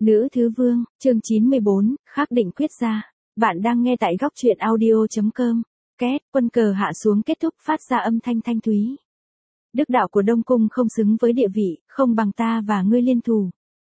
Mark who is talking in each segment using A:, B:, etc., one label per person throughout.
A: Nữ Thứ Vương, chương 94, khắc định quyết ra. Bạn đang nghe tại góc truyện audio.com. Két, quân cờ hạ xuống kết thúc phát ra âm thanh thanh thúy. Đức đạo của Đông Cung không xứng với địa vị, không bằng ta và ngươi liên thủ.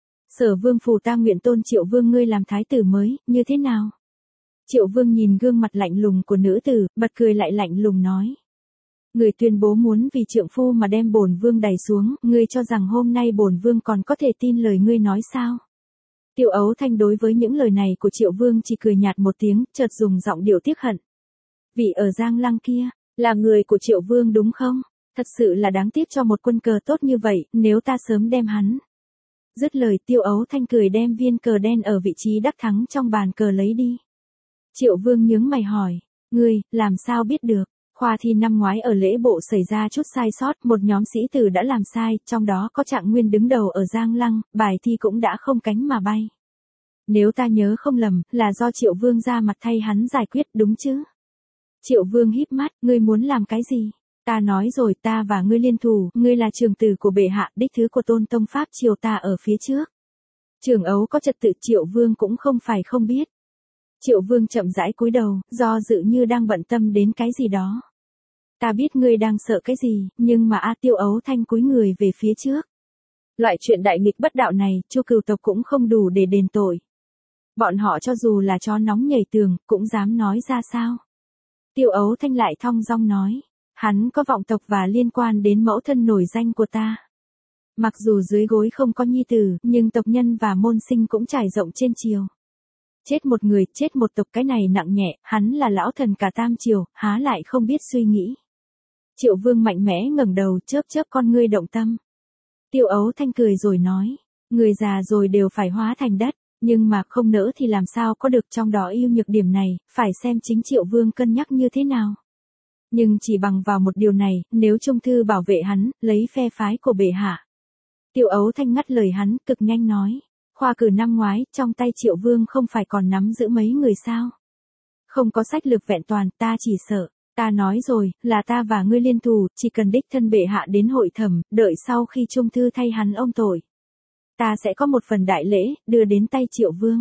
A: Sở Vương phủ ta nguyện tôn Triệu Vương ngươi làm thái tử mới, như thế nào? Triệu Vương nhìn gương mặt lạnh lùng của nữ tử, bật cười lại lạnh lùng nói. Người tuyên bố muốn vì trượng phu mà đem bổn vương đày xuống, ngươi cho rằng hôm nay bổn vương còn có thể tin lời ngươi nói sao? Tiêu Ấu Thanh đối với những lời này của Triệu Vương chỉ cười nhạt một tiếng, chợt dùng giọng điệu tiếc hận. Vị ở Giang Lăng kia, là người của Triệu Vương đúng không? Thật sự là đáng tiếc cho một quân cờ tốt như vậy, nếu ta sớm đem hắn. Dứt lời Tiêu Ấu Thanh cười đem viên cờ đen ở vị trí đắc thắng trong bàn cờ lấy đi. Triệu Vương nhướng mày hỏi, ngươi, làm sao biết được? Khoa thi năm ngoái ở lễ bộ xảy ra chút sai sót, một nhóm sĩ tử đã làm sai, trong đó có Trạng Nguyên đứng đầu ở Giang Lăng, bài thi cũng đã không cánh mà bay. Nếu ta nhớ không lầm, là do Triệu Vương ra mặt thay hắn giải quyết đúng chứ? Triệu Vương híp mắt, ngươi muốn làm cái gì? Ta nói rồi, ta và ngươi liên thủ, ngươi là trưởng tử của bệ hạ, đích thứ của Tôn Tông Pháp triều ta ở phía trước. Trường ấu có trật tự, Triệu Vương cũng không phải không biết. Triệu Vương chậm rãi cúi đầu, do dự như đang bận tâm đến cái gì đó. Ta biết ngươi đang sợ cái gì, nhưng mà Tiêu Ấu Thanh cúi người về phía trước. Loại chuyện đại nghịch bất đạo này, Chu Cửu tộc cũng không đủ để đền tội. Bọn họ cho dù là chó nóng nhảy tường, cũng dám nói ra sao. Tiêu Ấu Thanh lại thong dong nói, hắn có vọng tộc và liên quan đến mẫu thân nổi danh của ta. Mặc dù dưới gối không có nhi tử, nhưng tộc nhân và môn sinh cũng trải rộng trên triều. Chết một người, chết một tộc, cái này nặng nhẹ, hắn là lão thần cả tam triều, há lại không biết suy nghĩ. Triệu Vương mạnh mẽ ngẩng đầu, chớp chớp con ngươi động tâm. Tiêu Ấu Thanh cười rồi nói, người già rồi đều phải hóa thành đất, nhưng mà không nỡ thì làm sao có được, trong đó ưu nhược điểm này, phải xem chính Triệu Vương cân nhắc như thế nào. Nhưng chỉ bằng vào một điều này, nếu Trung Thư bảo vệ hắn, lấy phe phái của bệ hạ. Tiêu Ấu Thanh ngắt lời hắn, cực nhanh nói, khoa cử năm ngoái, trong tay Triệu Vương không phải còn nắm giữ mấy người sao? Không có sách lược vẹn toàn, ta chỉ sợ. Ta nói rồi, là ta và ngươi liên thủ, chỉ cần đích thân bệ hạ đến hội thẩm, đợi sau khi Trung Thư thay hắn ôm tội. Ta sẽ có một phần đại lễ, đưa đến tay Triệu Vương.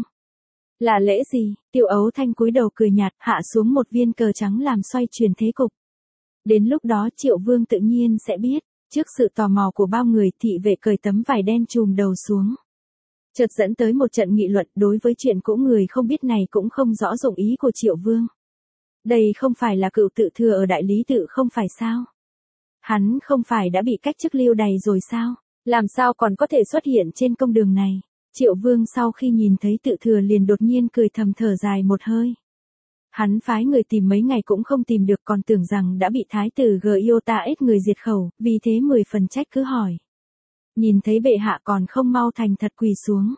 A: Là lễ gì? Tiêu Ấu Thanh cúi đầu cười nhạt, hạ xuống một viên cờ trắng làm xoay chuyển thế cục. Đến lúc đó Triệu Vương tự nhiên sẽ biết, trước sự tò mò của bao người, thị vệ cởi tấm vải đen trùm đầu xuống. Chợt dẫn tới một trận nghị luận, đối với chuyện cũ người không biết này cũng không rõ dụng ý của Triệu Vương. Đây không phải là cựu tự thừa ở đại lý tự không phải sao? Hắn không phải đã bị cách chức lưu đày rồi sao? Làm sao còn có thể xuất hiện trên công đường này? Triệu Vương sau khi nhìn thấy tự thừa liền đột nhiên cười thầm thở dài một hơi. Hắn phái người tìm mấy ngày cũng không tìm được, còn tưởng rằng đã bị thái tử Giota ết người diệt khẩu, vì thế 10 phần trách cứ hỏi. Nhìn thấy bệ hạ còn không mau thành thật quỳ xuống.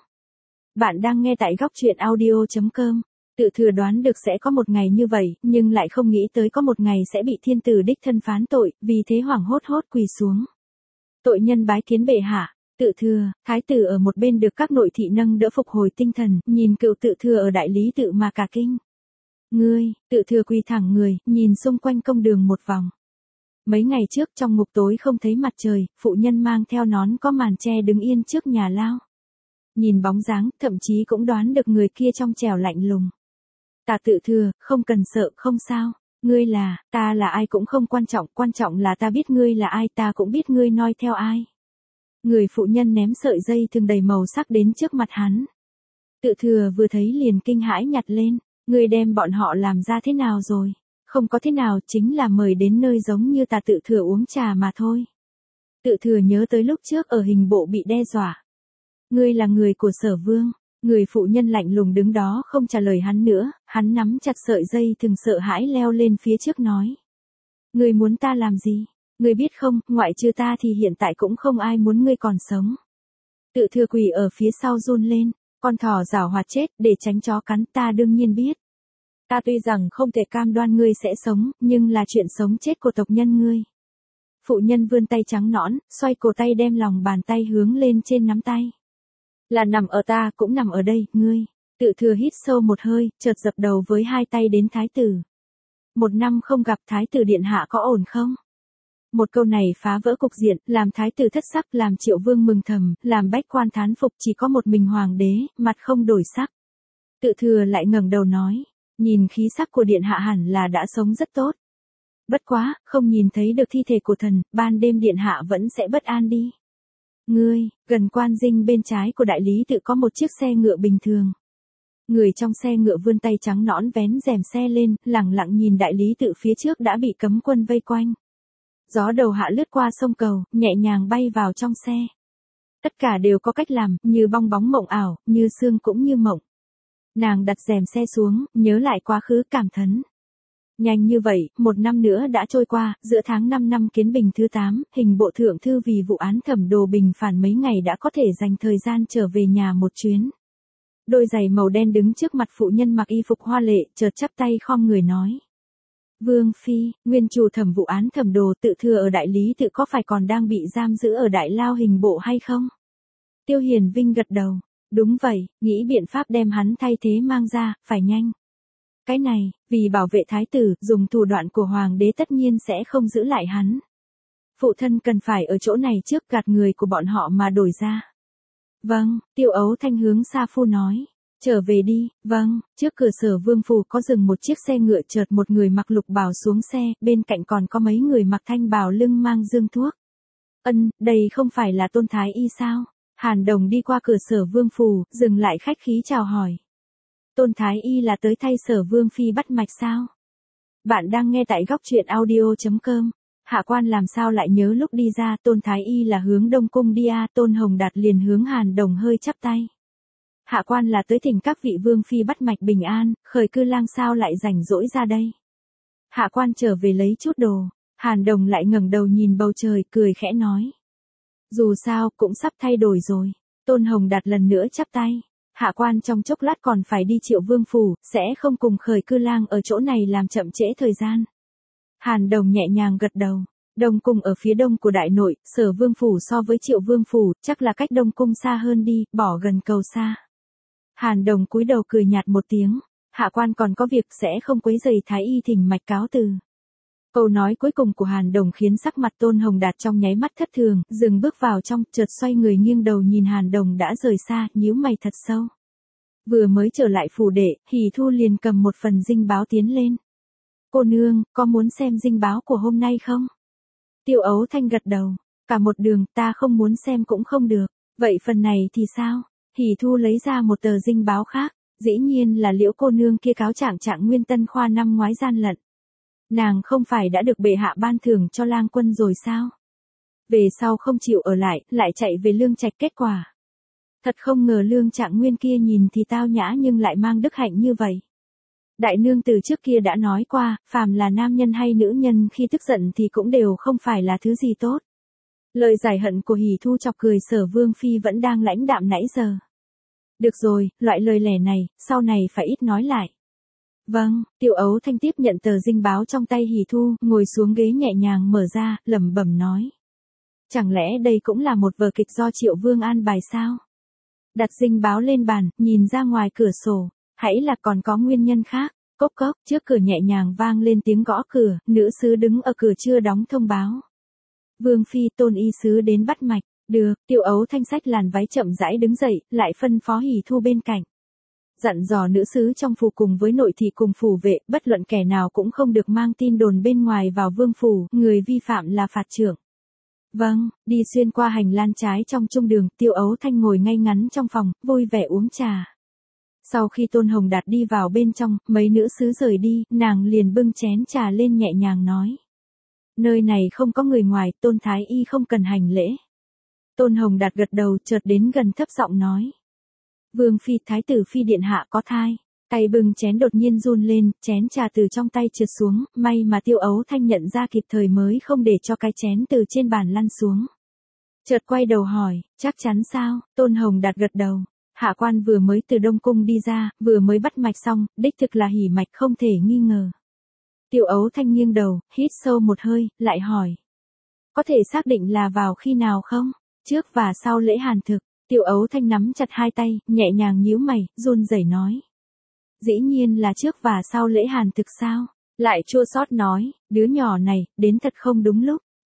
A: Bạn đang nghe tại góc truyện audio.com. Tự thừa đoán được sẽ có một ngày như vậy, nhưng lại không nghĩ tới có một ngày sẽ bị thiên tử đích thân phán tội, vì thế hoảng hốt quỳ xuống. Tội nhân bái kiến bệ hạ. Tự thừa, thái tử ở một bên được các nội thị nâng đỡ phục hồi tinh thần, nhìn cựu tự thừa ở đại lý tự mà cả kinh. Ngươi, tự thừa quỳ thẳng người, nhìn xung quanh công đường một vòng. Mấy ngày trước trong ngục tối không thấy mặt trời, phụ nhân mang theo nón có màn che đứng yên trước nhà lao. Nhìn bóng dáng, thậm chí cũng đoán được người kia trong trẻo lạnh lùng. Ta tự thừa, không cần sợ, không sao. Ngươi là, ta là ai cũng không quan trọng là ta biết ngươi là ai, ta cũng biết ngươi noi theo ai. Người phụ nhân ném sợi dây thừng đầy màu sắc đến trước mặt hắn. Tự thừa vừa thấy liền kinh hãi nhặt lên, ngươi đem bọn họ làm ra thế nào rồi? Không có thế nào, chính là mời đến nơi giống như ta tự thừa uống trà mà thôi. Tự thừa nhớ tới lúc trước ở hình bộ bị đe dọa. Ngươi là người của Sở Vương. Người phụ nhân lạnh lùng đứng đó không trả lời hắn nữa, hắn nắm chặt sợi dây thừng sợ hãi leo lên phía trước nói. Ngươi muốn ta làm gì? Ngươi biết không, ngoại trừ ta thì hiện tại cũng không ai muốn ngươi còn sống. Tự thừa quỳ ở phía sau run lên, con thỏ giảo hoạt chết để tránh chó cắn, ta đương nhiên biết. Ta tuy rằng không thể cam đoan ngươi sẽ sống, nhưng là chuyện sống chết của tộc nhân ngươi. Phụ nhân vươn tay trắng nõn, xoay cổ tay đem lòng bàn tay hướng lên trên nắm tay. Là nằm ở ta cũng nằm ở đây, ngươi. Tự thừa hít sâu một hơi, chợt dập đầu với hai tay đến thái tử. 1 năm không gặp, thái tử điện hạ có ổn không? Một câu này phá vỡ cục diện, làm thái tử thất sắc, làm Triệu Vương mừng thầm, làm bách quan thán phục, chỉ có một mình hoàng đế, mặt không đổi sắc. Tự thừa lại ngẩng đầu nói, nhìn khí sắc của điện hạ hẳn là đã sống rất tốt. Bất quá, không nhìn thấy được thi thể của thần, ban đêm điện hạ vẫn sẽ bất an đi. Ngươi, gần quan dinh bên trái của đại lý tự có một chiếc xe ngựa bình thường. Người trong xe ngựa vươn tay trắng nõn vén rèm xe lên, lẳng lặng nhìn đại lý tự phía trước đã bị cấm quân vây quanh. Gió đầu hạ lướt qua sông cầu, nhẹ nhàng bay vào trong xe. Tất cả đều có cách làm, như bong bóng mộng ảo, như sương cũng như mộng. Nàng đặt rèm xe xuống, nhớ lại quá khứ cảm thán. Nhanh như vậy, 1 năm nữa đã trôi qua, giữa tháng 5 năm Kiến Bình thứ 8, hình bộ thượng thư vì vụ án Thẩm Đồ bình phản mấy ngày đã có thể dành thời gian trở về nhà một chuyến. Đôi giày màu đen đứng trước mặt phụ nhân mặc y phục hoa lệ, chợt chắp tay khom người nói. Vương Phi, nguyên chủ thẩm vụ án Thẩm Đồ tự thừa ở đại lý tự có phải còn đang bị giam giữ ở đại lao hình bộ hay không? Tiêu Hiền Vinh gật đầu. Đúng vậy, nghĩ biện pháp đem hắn thay thế mang ra, phải nhanh. Cái này, vì bảo vệ thái tử, dùng thủ đoạn của hoàng đế tất nhiên sẽ không giữ lại hắn. Phụ thân cần phải ở chỗ này trước gạt người của bọn họ mà đổi ra. Vâng, Tiêu Ấu Thanh hướng Sa Phu nói. Trở về đi, vâng, trước cửa Sở Vương phủ có dừng một chiếc xe ngựa, chợt một người mặc lục bào xuống xe, bên cạnh còn có mấy người mặc thanh bào lưng mang dương thuốc. Đây không phải là Tôn Thái Y sao? Hàn Đồng đi qua cửa Sở Vương phủ, dừng lại khách khí chào hỏi. Tôn Thái Y là tới thay Sở Vương Phi bắt mạch sao? Bạn đang nghe tại góc truyện audio.com. Hạ quan làm sao lại nhớ lúc đi ra Tôn Thái Y là hướng Đông Cung đi à, Tôn Hồng Đạt liền hướng Hàn Đồng hơi chắp tay. Hạ quan là tới thỉnh các vị Vương Phi bắt mạch bình an, Khởi Cư Lang sao lại rảnh rỗi ra đây? Hạ quan trở về lấy chút đồ. Hàn Đồng lại ngẩng đầu nhìn bầu trời, cười khẽ nói. Dù sao, cũng sắp thay đổi rồi. Tôn Hồng Đạt lần nữa chắp tay. Hạ quan trong chốc lát còn phải đi Triệu Vương phủ, sẽ không cùng Khởi Cư Lang ở chỗ này làm chậm trễ thời gian. Hàn Đồng nhẹ nhàng gật đầu. Đông Cung ở phía đông của đại nội, Sở Vương phủ so với Triệu Vương phủ, chắc là cách Đông Cung xa hơn đi, bỏ gần cầu xa. Hàn Đồng cúi đầu cười nhạt một tiếng. Hạ quan còn có việc sẽ không quấy rầy Thái Y thỉnh mạch cáo từ. Câu nói cuối cùng của Hàn Đồng khiến sắc mặt Tôn Hồng Đạt trong nháy mắt thất thường, dừng bước vào trong, chợt xoay người nghiêng đầu nhìn Hàn Đồng đã rời xa, nhíu mày thật sâu. Vừa mới trở lại phủ đệ, Hỷ Thu liền cầm một phần dinh báo tiến lên. Cô nương, có muốn xem dinh báo của hôm nay không? Tiêu Ấu Thanh gật đầu. Cả một đường, ta không muốn xem cũng không được. Vậy phần này thì sao? Hỷ Thu lấy ra một tờ dinh báo khác. Dĩ nhiên là Liễu cô nương kia cáo trạng Trạng Nguyên Tân khoa năm ngoái gian lận. Nàng không phải đã được bệ hạ ban thưởng cho lang quân rồi sao? Về sau không chịu ở lại chạy về Lương Trạch kết quả. Thật không ngờ Lương Trạng Nguyên kia nhìn thì tao nhã nhưng lại mang đức hạnh như vậy. Đại nương từ trước kia đã nói qua, phàm là nam nhân hay nữ nhân khi tức giận thì cũng đều không phải là thứ gì tốt. Lời giải hận của Hỷ Thu chọc cười Sở Vương Phi vẫn đang lãnh đạm nãy giờ. Được rồi, loại lời lẻ này, sau này phải ít nói lại. Vâng, Tiêu Ấu Thanh tiếp nhận tờ dinh báo trong tay Hỷ Thu, ngồi xuống ghế nhẹ nhàng mở ra, lẩm bẩm nói. Chẳng lẽ đây cũng là một vở kịch do Triệu Vương an bài sao? Đặt dinh báo lên bàn, nhìn ra ngoài cửa sổ, hãy là còn có nguyên nhân khác. Cốc cốc, trước cửa nhẹ nhàng vang lên tiếng gõ cửa, nữ sứ đứng ở cửa chưa đóng thông báo. Vương Phi, Tôn y sứ đến bắt mạch. Được, Tiêu Ấu Thanh xách làn váy chậm rãi đứng dậy, lại phân phó Hỷ Thu bên cạnh. Dặn dò nữ sứ trong phủ cùng với nội thị cùng phủ vệ, bất luận kẻ nào cũng không được mang tin đồn bên ngoài vào vương phủ, người vi phạm là phạt trưởng. Vâng, đi xuyên qua hành lang trái trong trung đường, Tiêu Ấu Thanh ngồi ngay ngắn trong phòng, vui vẻ uống trà. Sau khi Tôn Hồng Đạt đi vào bên trong, mấy nữ sứ rời đi, nàng liền bưng chén trà lên nhẹ nhàng nói. Nơi này không có người ngoài, Tôn Thái Y không cần hành lễ. Tôn Hồng Đạt gật đầu, chợt đến gần thấp giọng nói. Vương Phi, Thái tử Phi điện hạ có thai. Tay bưng chén đột nhiên run lên, chén trà từ trong tay trượt xuống, may mà Tiêu Ấu Thanh nhận ra kịp thời mới không để cho cái chén từ trên bàn lăn xuống. Chợt quay đầu hỏi, chắc chắn sao? Tôn Hồng Đạt gật đầu. Hạ quan vừa mới từ Đông Cung đi ra, vừa mới bắt mạch xong, đích thực là hỉ mạch không thể nghi ngờ. Tiêu Ấu Thanh nghiêng đầu, hít sâu một hơi, lại hỏi. Có thể xác định là vào khi nào không? Trước và sau lễ hàn thực. Tiêu Ấu Thanh nắm chặt hai tay, nhẹ nhàng nhíu mày, run rẩy nói. Dĩ nhiên là trước và sau lễ hàn thực sao? Lại chua xót nói, đứa nhỏ này, đến thật không đúng lúc.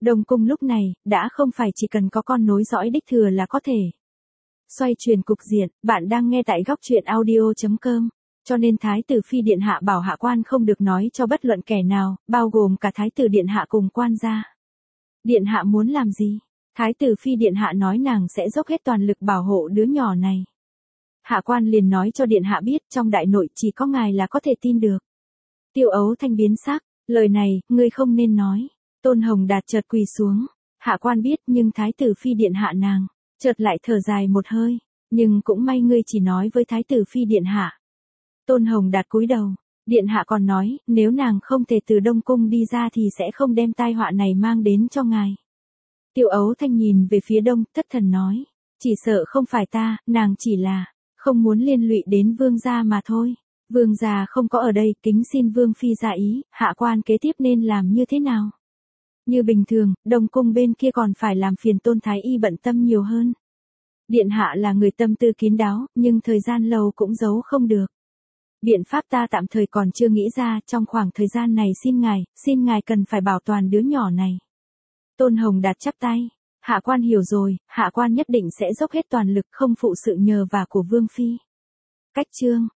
A: Đông cung lúc này, đã không phải chỉ cần có con nối dõi đích thừa là có thể xoay chuyển cục diện. Bạn đang nghe tại góc truyện audio.com. Cho nên Thái tử Phi Điện Hạ bảo hạ quan không được nói cho bất luận kẻ nào, bao gồm cả Thái tử Điện Hạ cùng quan gia. Điện Hạ muốn làm gì? Thái tử Phi Điện Hạ nói nàng sẽ dốc hết toàn lực bảo hộ đứa nhỏ này. Hạ quan liền nói cho Điện Hạ biết trong đại nội chỉ có ngài là có thể tin được. Tiêu Ấu Thanh biến sắc, lời này, ngươi không nên nói. Tôn Hồng Đạt chợt quỳ xuống. Hạ quan biết nhưng Thái tử Phi Điện Hạ nàng, chợt lại thở dài một hơi. Nhưng cũng may ngươi chỉ nói với Thái tử Phi Điện Hạ. Tôn Hồng Đạt cúi đầu. Điện Hạ còn nói, nếu nàng không thể từ Đông Cung đi ra thì sẽ không đem tai họa này mang đến cho ngài. Tiêu Ấu Thanh nhìn về phía đông, thất thần nói. Chỉ sợ không phải ta, nàng chỉ là không muốn liên lụy đến vương gia mà thôi. Vương gia không có ở đây, kính xin vương phi ra ý, hạ quan kế tiếp nên làm như thế nào? Như bình thường, Đông Cung bên kia còn phải làm phiền Tôn Thái Y bận tâm nhiều hơn. Điện Hạ là người tâm tư kín đáo, nhưng thời gian lâu cũng giấu không được. Biện pháp ta tạm thời còn chưa nghĩ ra, trong khoảng thời gian này xin ngài cần phải bảo toàn đứa nhỏ này. Tôn Hồng Đạt chắp tay. Hạ quan hiểu rồi, hạ quan nhất định sẽ dốc hết toàn lực không phụ sự nhờ vả của vương phi. Cách chương